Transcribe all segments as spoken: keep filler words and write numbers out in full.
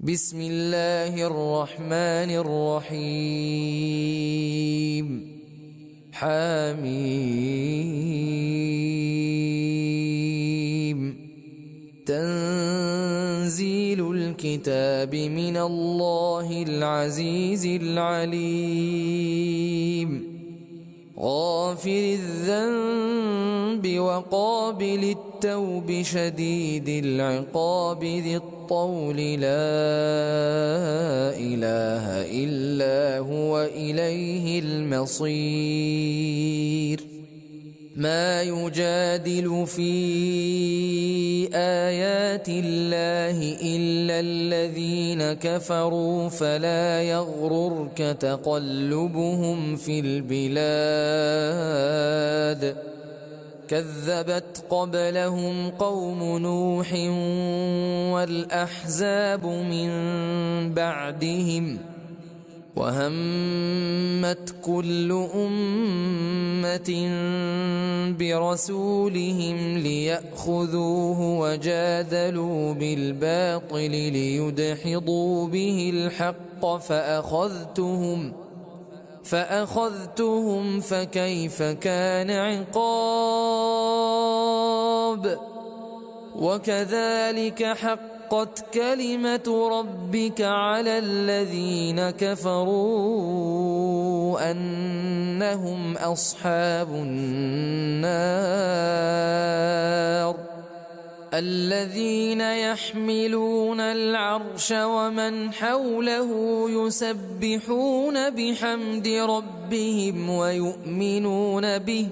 بسم الله الرحمن الرحيم. حميم. تنزيل الكتاب من الله العزيز العليم. غافر الذنب وقابل التوب شديد العقاب ذي الطول لا إله إلا هو إليه المصير. ما يجادل في آيات الله إلا الذين كفروا فلا يغررك تقلبهم في البلاد. كذبت قبلهم قوم نوح والأحزاب من بعدهم وهمت كل أمة برسولهم ليأخذوه وجادلوا بالباطل ليدحضوا به الحق فأخذتهم فأخذتهم فكيف كان عقاب. وكذلك حقت كلمة ربك على الذين كفروا أنهم أصحاب النار. الذين يحملون العرش ومن حوله يسبحون بحمد ربهم ويؤمنون به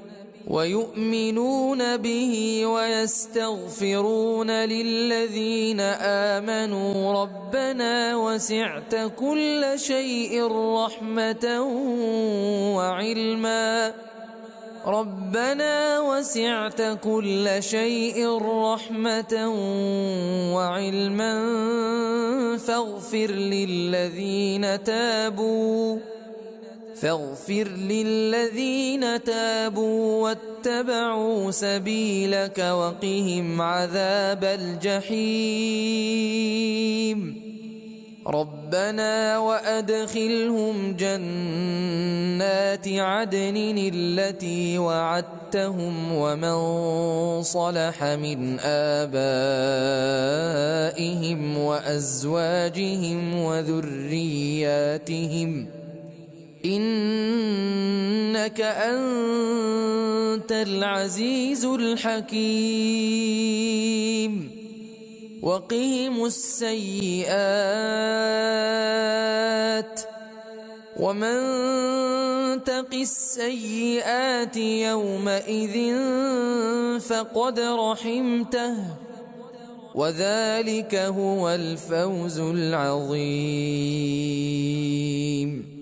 ويؤمنون به ويستغفرون للذين آمنوا ربنا وسعت كل شيء رحمة وعلما ربنا وسعت كل شيء رحمة وعلما فاغفر للذين تابوا فاغفر للذين تابوا واتبعوا سبيلك وقهم عذاب الجحيم. ربنا وأدخلهم جنات عدن التي وعدتهم ومن صلح من آبائهم وأزواجهم وذرياتهم إنك أنت العزيز الحكيم. وقهم السيئات ومن تق السيئات يومئذ فقد رحمته وذلك هو الفوز العظيم.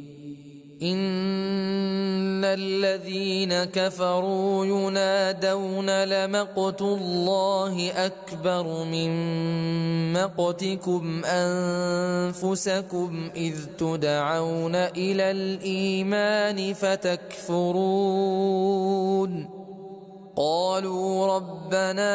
إن الذين كفروا ينادون لمقت الله أكبر من مقتكم أنفسكم إذ تدعون إلى الإيمان فتكفرون. قالوا ربنا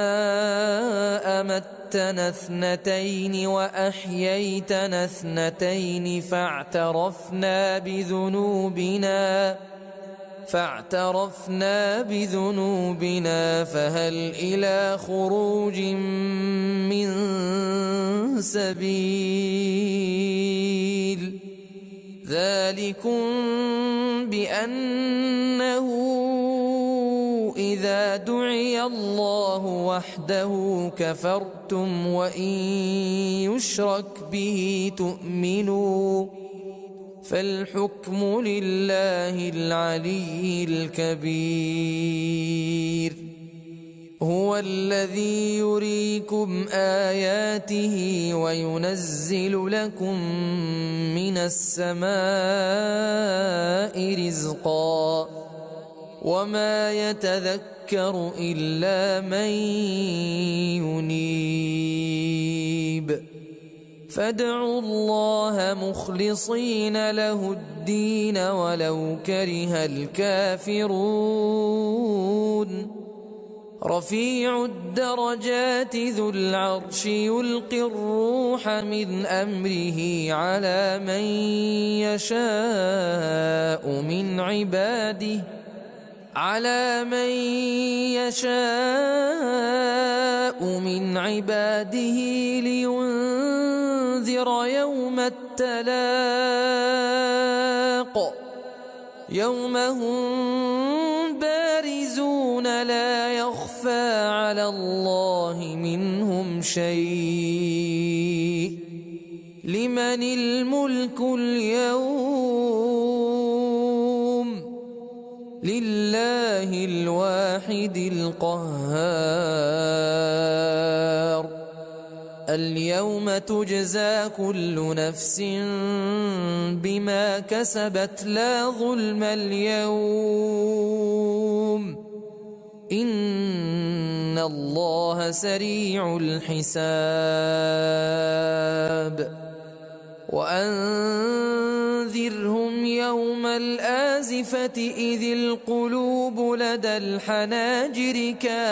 أمتنا اثنتين وأحييتنا اثنتين فاعترفنا بذنوبنا فاعترفنا بذنوبنا فهل إلى خروج من سبيل. ذلكم بأنه إذا دعي الله وحده كفرتم وإن يشرك به تؤمنوا فالحكم لله العلي الكبير. هو الذي يريكم آياته وينزل لكم من السماء رزقا وما يتذكر إلا من ينيب. فادعوا الله مخلصين له الدين ولو كره الكافرون. رفيع الدرجات ذو العرش يلقي الروح من أمره على من يشاء من عباده على من يشاء من عباده لينذر يوم التلاق يوم هم بارزون لا يخفى على الله منهم شيء لمن الملك اليوم لله الواحد القهار اليوم تجزى كل نفس بما كسبت لا ظلم اليوم إن الله سريع الحساب وأنذرهم يوم الآزفة إذ القلوب لدى الحناجر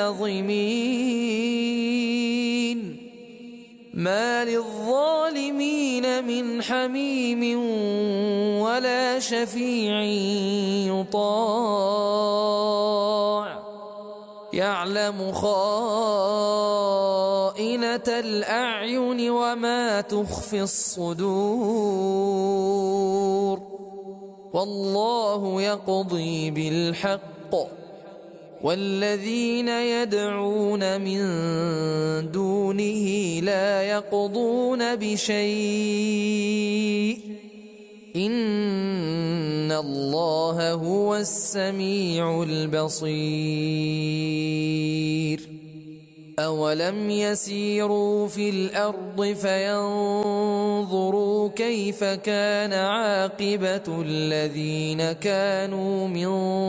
كاظمين ما للظالمين من حميم ولا شفيع يطاع يعلم خائنة الأعين وما تخفي الصدور والله يقضي بالحق والذين يدعون من دونه لا يقضون بشيء إن الله هو السميع البصير أولم يسيروا في الأرض فينظروا كيف كان عاقبة الذين كانوا من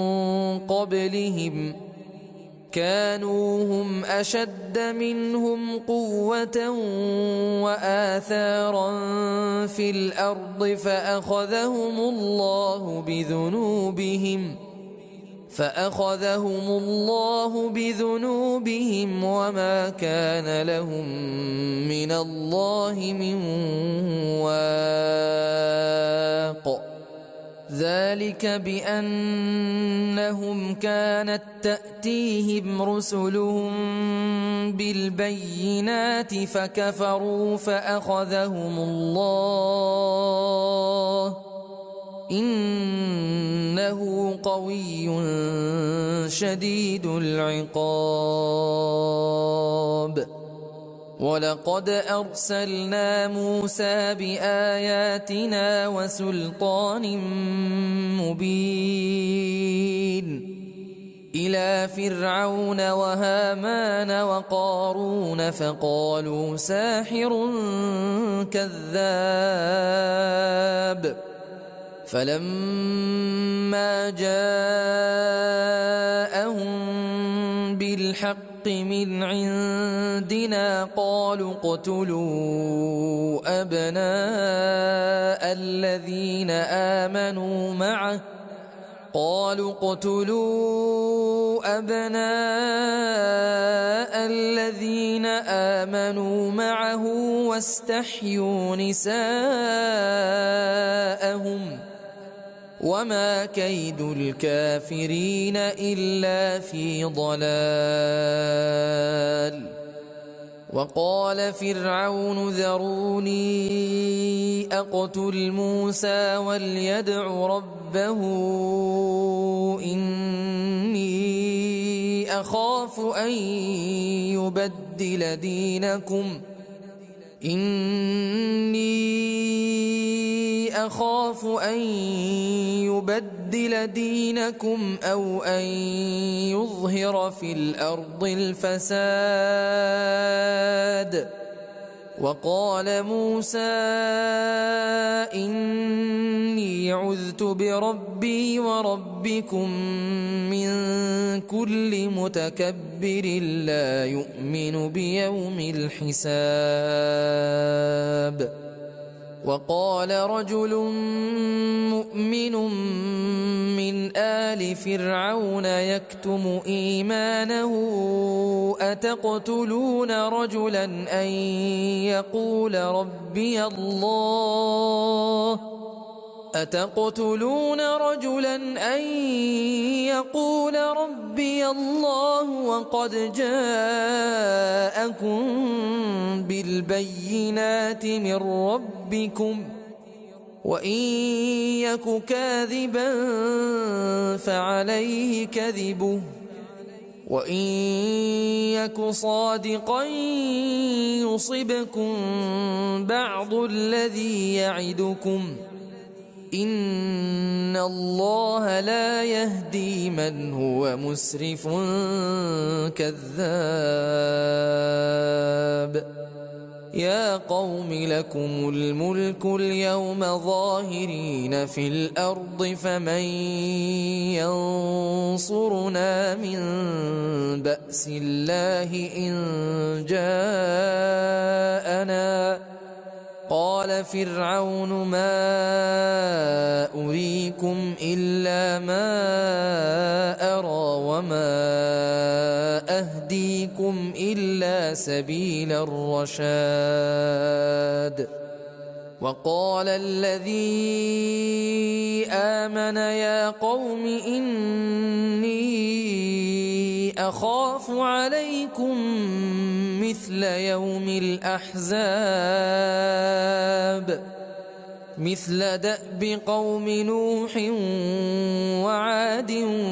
قبلهم كانوا هم أشد منهم قوة وآثارا في الأرض فأخذهم الله بذنوبهم فأخذهم الله بذنوبهم وما كان لهم من الله من واق ذلك بأنهم كانت تأتيهم رسلهم بالبينات فكفروا فأخذهم الله إنه قوي شديد العقاب ولقد أرسلنا موسى بآياتنا وسلطان مبين إلى فرعون وهامان وقارون فقالوا ساحر كذاب فلما جاءهم بالحق من عندنا قالوا اقتلوا أبناء الذين آمنوا معه قالوا اقتلوا أبناء الذين آمنوا معه واستحيوا نساءهم وما كيد الكافرين إلا في ضلال وقال فرعون ذروني أقتل موسى وليدع ربه إني أخاف أن يبدل دينكم إني أخاف أن يبدل دينكم أو أن يظهر في الأرض الفساد وقال موسى إني عذت بربي وربكم من كل متكبر لا يؤمن بيوم الحساب وقال رجل مؤمن من آل فرعون يكتم إيمانه أتقتلون رجلا أن يقول ربي الله أتقتلون رجلا أن يقول ربي الله وقد جاءكم بالبينات من ربكم وإن يك كاذبا فعليه كذبه وإن يك صادقا يصبكم بعض الذي يعدكم إن الله لا يهدي من هو مسرف كذاب. يا قوم لكم الملك اليوم ظاهرين في الأرض فمن ينصرنا من بأس الله إن جاءنا. قال فرعون ما أريكم إلا ما أرى وما أهديكم إلا سبيل الرشاد. وقال الذي آمن يا قوم إني أخاف عليكم مثل يوم الأحزاب مثل دأب قوم نوح وعاد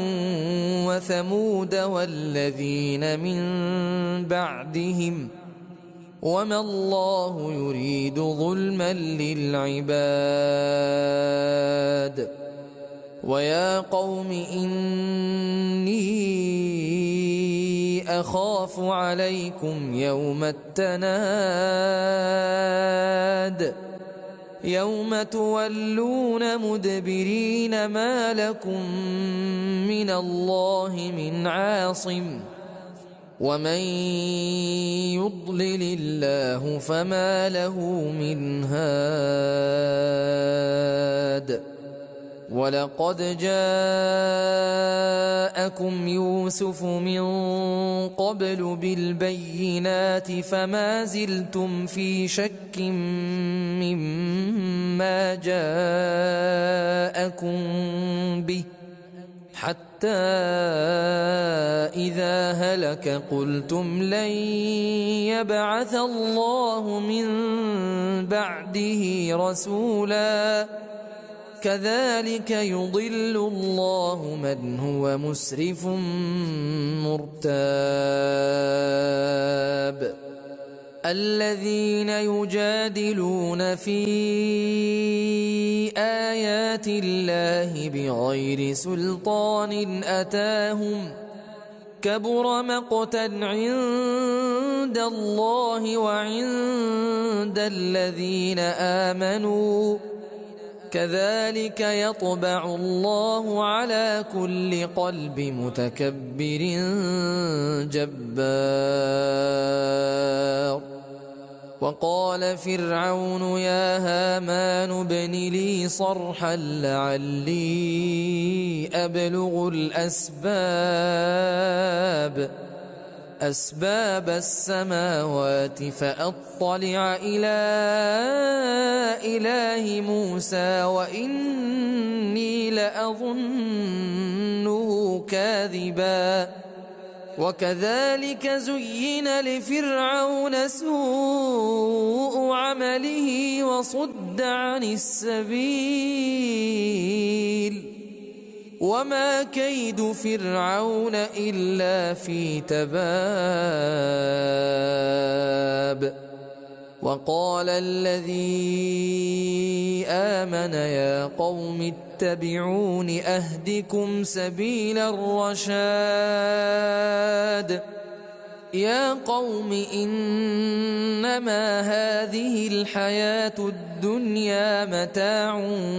وثمود والذين من بعدهم وما الله يريد ظلما للعباد. ويا قوم إني أخاف عليكم يوم التناد يوم تولون مدبرين ما لكم من الله من عاصم ومن يضلل الله فما له من هاد. ولقد جاءكم يوسف من قبل بالبينات فما زلتم في شك مما جاءكم به حتى إذا هلك قلتم لن يبعث الله من بعده رسولا كذلك يضل الله من هو مسرف مرتاب. الذين يجادلون في آيات الله بغير سلطان أتاهم كبر مقتا عند الله وعند الذين آمنوا كذلك يطبع الله على كل قلب متكبر جبار. وقال فرعون يا هامان ابن لي صرحا لعلي أبلغ الأسباب أسباب السماوات فأطلع إلى إله موسى وإني لأظنه كاذبا. وكذلك زين لفرعون سوء عمله وصد عن السبيل وما كيد فرعون إلا في تباب. وقال الذي آمن يا قوم اتبعون أهدكم سبيل الرشاد. يا قوم إنما هذه الحياة الدنيا متاع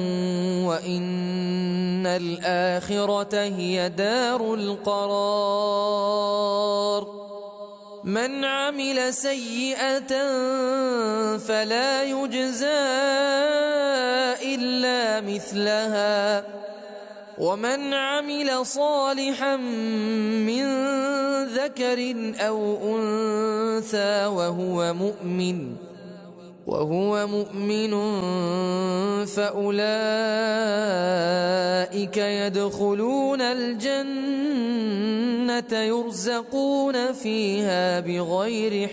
وإن الآخرة هي دار القرار. من عمل سيئة فلا يجزى إلا مثلها ومن عمل صالحا من ذكر أو أنثى وهو مؤمن وهو مؤمن فأولئك يدخلون الجنة يرزقون فيها بغير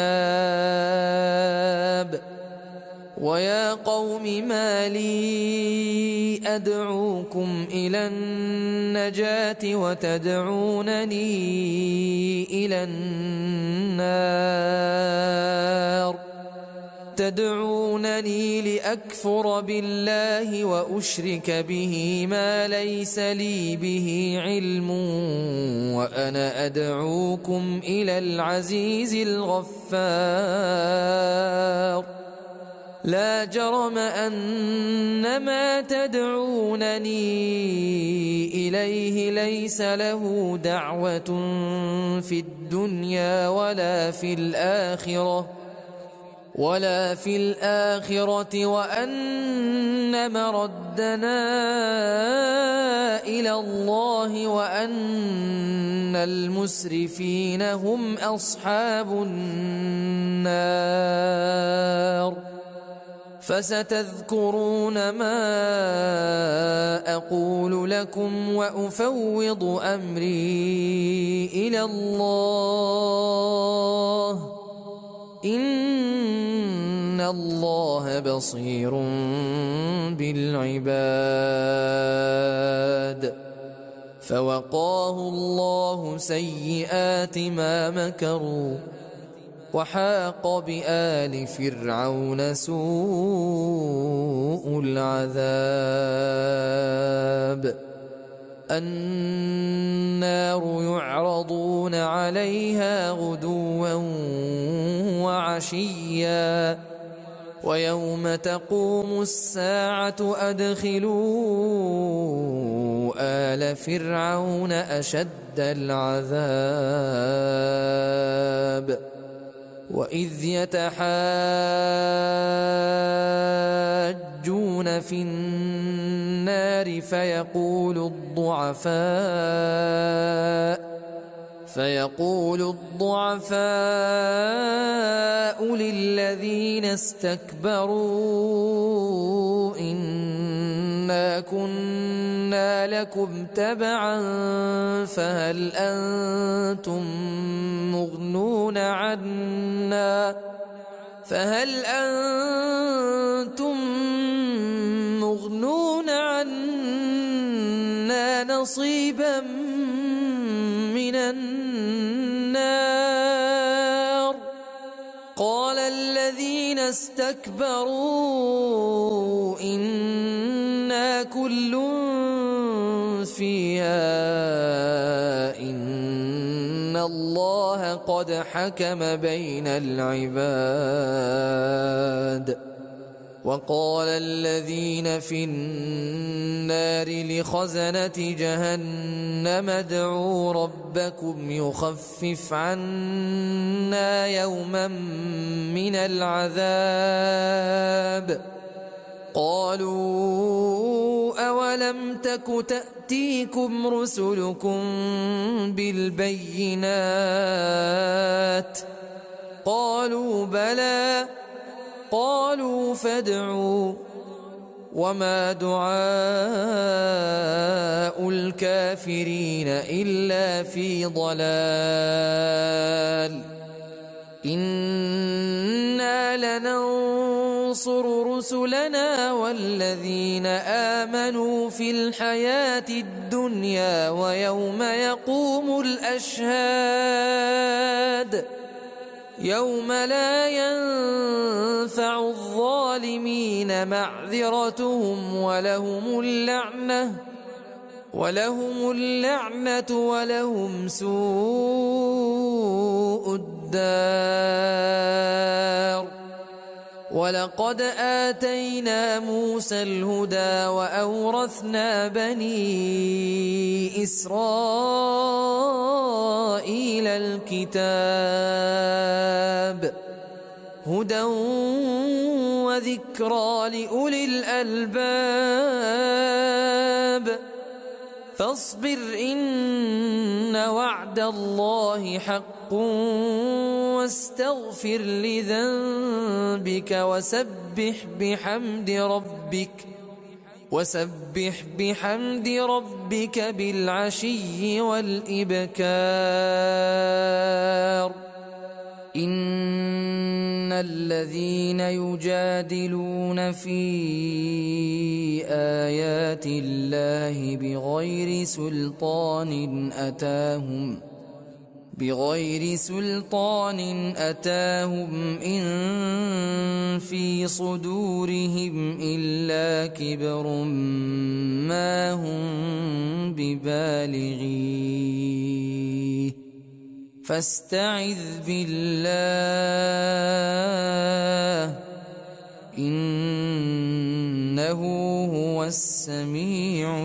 حساب. ويا قوم ما لي أدعوكم إلى النجاة وتدعونني إلى النار تدعونني لأكفر بالله وأشرك به ما ليس لي به علم وأنا أدعوكم إلى العزيز الغفار. لا جرم أن ما تدعونني إليه ليس له دعوة في الدنيا ولا في الآخرة ولا في الآخرة وأن مردنا إلى الله وأن المسرفين هم أصحاب النار. فستذكرون ما أقول لكم وأفوض أمري إلى الله إن الله بصير بالعباد. فوقاه الله سيئات ما مكروا وحاق بآل فرعون سوء العذاب. النار يعرضون عليها غدوا وعشيا ويوم تقوم الساعة أدخلوا آل فرعون أشد العذاب. وإذ يتحاجون في النار فيقول الضعفاء فيقول الضعفاء للذين استكبروا إنا كنا لكم تبعا فهل أنتم مغنون عنا فهل أنتم مغنون عنا نصيبا من النار. قال الذين استكبروا إنا كل فيها إن الله قد حكم بين العباد. وقال الذين في النار لخزنة جهنم ادعوا ربكم يخفف عنا يوما من العذاب. قالوا أولم تك تأتيكم رسلكم بالبينات قالوا بلى قالوا فادعوا وما دعاء الكافرين إلا في ضلال. إنا لننصر رسلنا والذين آمنوا في الحياة الدنيا ويوم يقوم الأشهاد يوم لا ينفع الظالمين معذرتهم ولهم اللعنة ولهم اللعنة ولهم سوء الدار. ولقد آتينا موسى الهدى وأورثنا بني إسرائيل الكتاب هدى وذكرى لأولي الألباب فاصبر إن وعد الله حق واستغفر لذنبك وسبح بحمد ربك وسبح بحمد ربك بالعشي والإبكار إن الذين يجادلون في آيات الله بغير سلطان أتاهم بغير سلطان أتاهم إن في صدورهم إلا كبر ما هم ببالغيه فاستعذ بالله إنه هو السميع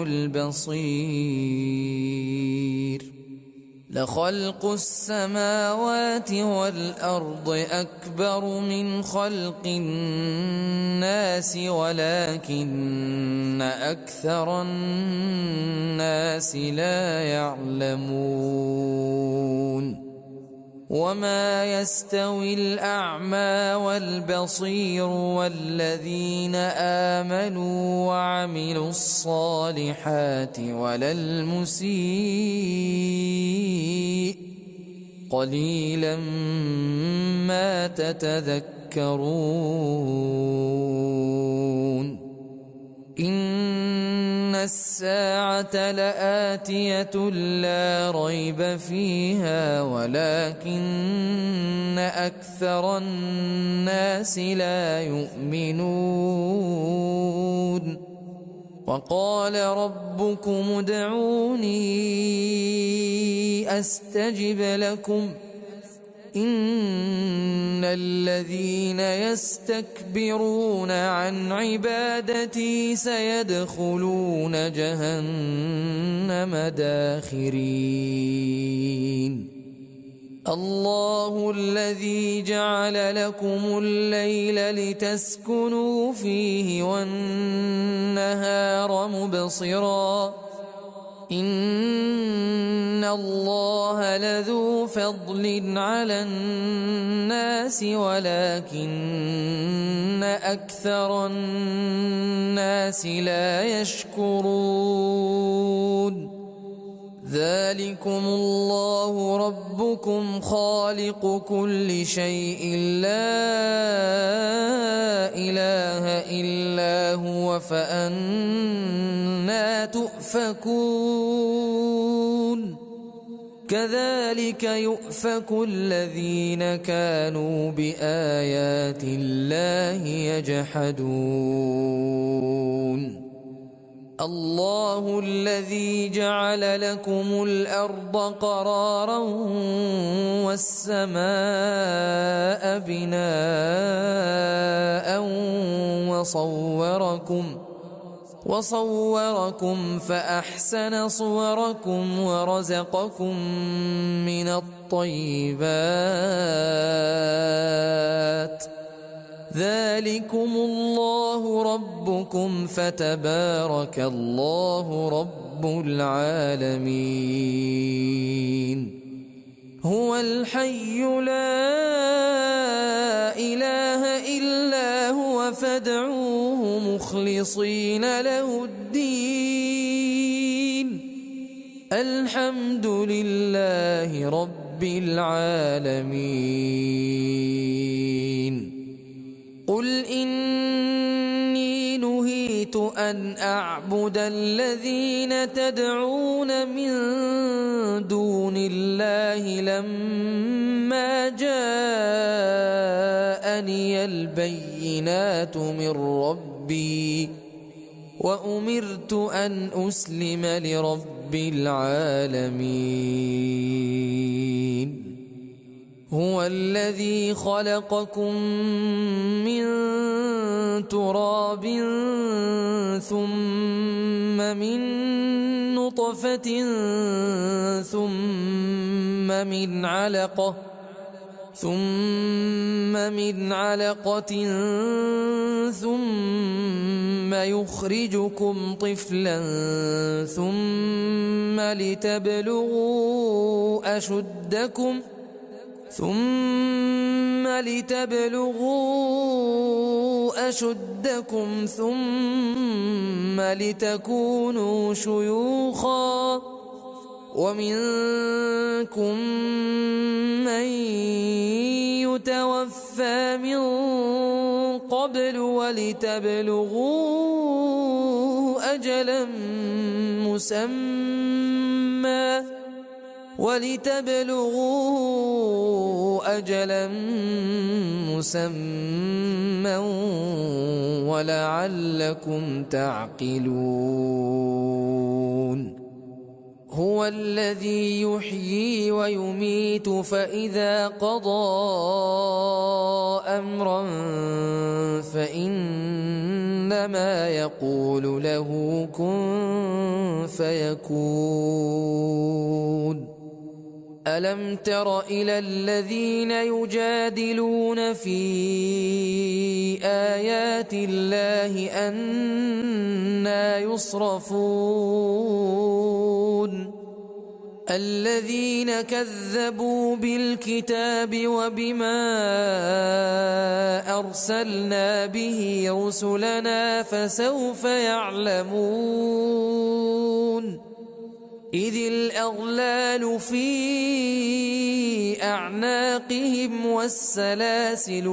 البصير لخلق السماوات والأرض أكبر من خلق الناس ولكن أكثر الناس لا يعلمون وما يستوي الأعمى والبصير والذين آمنوا وعملوا الصالحات ولا المسيء قليلا ما تتذكرون إن الساعة لآتية لا ريب فيها ولكن أكثر الناس لا يؤمنون وقال ربكم ادعوني أستجب لكم إن الذين يستكبرون عن عبادتي سيدخلون جهنم داخرين الله الذي جعل لكم الليل لتسكنوا فيه والنهار مبصرا إن الله لذو فضل على الناس ولكن أكثر الناس لا يشكرون ذلكم الله ربكم خالق كل شيء لا إله إلا هو فأنى تؤفكون كذلك يؤفك الذين كانوا بآيات الله يجحدون الله الذي جعل لكم الأرض قرارا والسماء بناء وصوركم وصوركم فأحسن صوركم ورزقكم من الطيبات ذلكم الله ربكم فتبارك الله رب العالمين هو الحي لا إله إلا هو فادعوه مخلصين له الدين الحمد لله رب العالمين قل إني نهيت أن أعبد الذين تدعون من دون الله لما جاءني البينات من ربي وأمرت أن أسلم لرب العالمين هو الذي خلقكم من تراب ثم من نطفة ثم من علقة ثم من علقة ثم يخرجكم طفلا ثم لتبلغوا أشدكم ثم لتبلغوا أشدكم ثم لتكونوا شيوخا ومنكم من يتوفى من قبل ولتبلغوا أجلا مسمى ولتبلغوا أجلا مسمى ولعلكم تعقلون هو الذي يحيي ويميت فإذا قضى أمرا فإنما يقول له كن فيكون ألم تر إلى الذين يجادلون في آيات الله أنى يصرفون الذين كذبوا بالكتاب وبما أرسلنا به رسلنا فسوف يعلمون إذ الأغلال في أعناقهم والسلاسل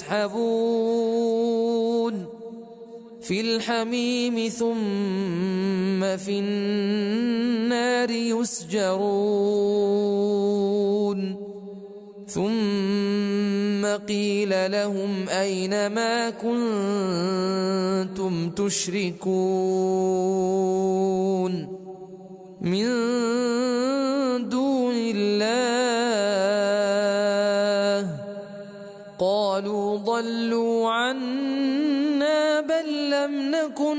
يسحبون في الحميم ثم في النار يسجرون ثم قيل لهم أين ما كنتم تشركون من دون الله قالوا ضلوا عنا بل لم نكن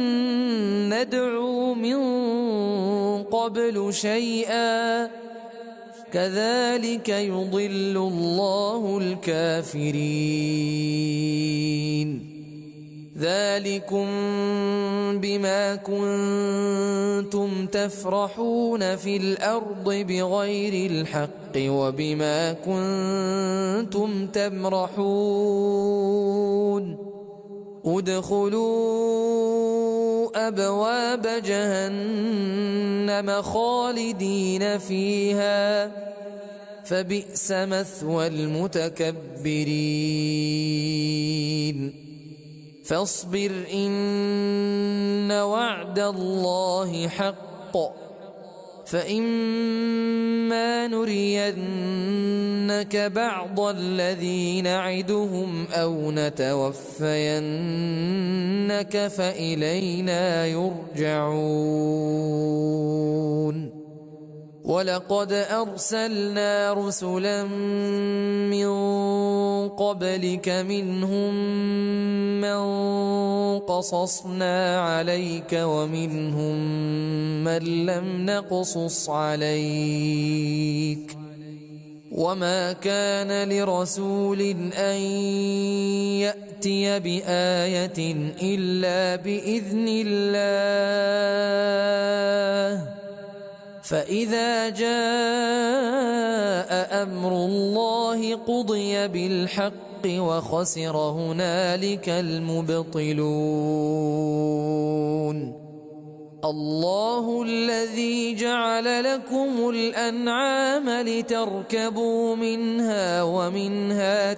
ندعو من قبل شيئا كذلك يضل الله الكافرين ذلكم بما كنتم تفرحون في الأرض بغير الحق وبما كنتم تمرحون ادخلوا أبواب جهنم خالدين فيها فبئس مثوى المتكبرين فاصبر إن وعد الله حق فإما نرينك بعض الذي نعدهم أو نتوفينك فإلينا يرجعون ولقد أرسلنا رسلا من قبلك منهم من قصصنا عليك ومنهم من لم نقصص عليك وما كان لرسول أن يأتي بآية إلا بإذن الله فإذا جاء أمر الله قضي بالحق وخسر هنالك المبطلون الله الذي جعل لكم الأنعام لتركبوا منها ومنها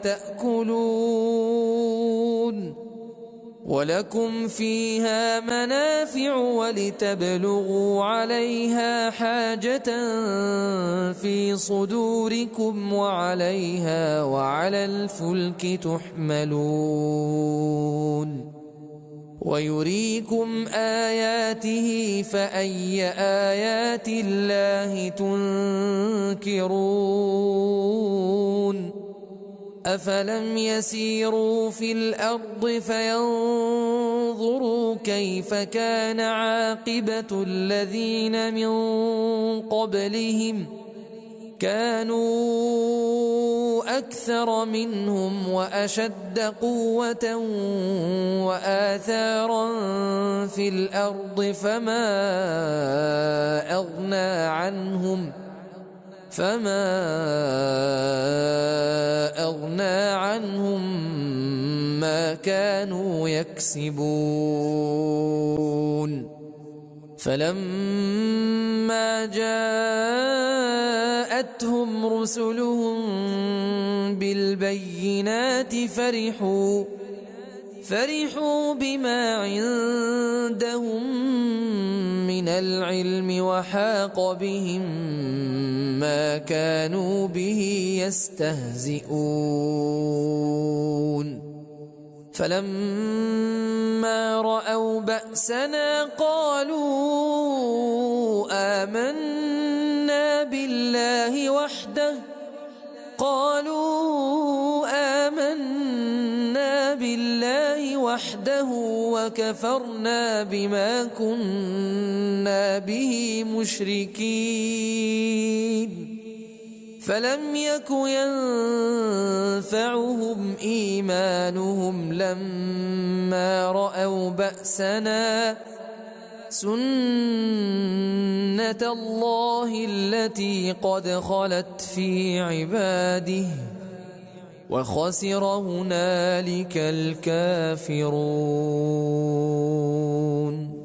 تأكلون ولكم فيها منافع ولتبلغوا عليها حاجة في صدوركم وعليها وعلى الفلك تحملون ويريكم آياته فأي آيات الله تنكرون أفلم يسيروا في الأرض فينظروا كيف كان عاقبة الذين من قبلهم كانوا أكثر منهم وأشد قوة وآثارا في الأرض فما أغنى عنهم فما أغنى عنهم ما كانوا يكسبون فلما جاءتهم رسلهم بالبينات فرحوا فرحوا بما عندهم من العلم وحاق بهم ما كانوا به يستهزئون فلما رأوا بأسنا قالوا آمنا بالله وحده قالوا آمنا بالله وحده وكفرنا بما كنا به مشركين فلم يك ينفعهم إيمانهم لما رأوا بأسنا سنة الله التي قد خلت في عباده وخسر هنالك الكافرون.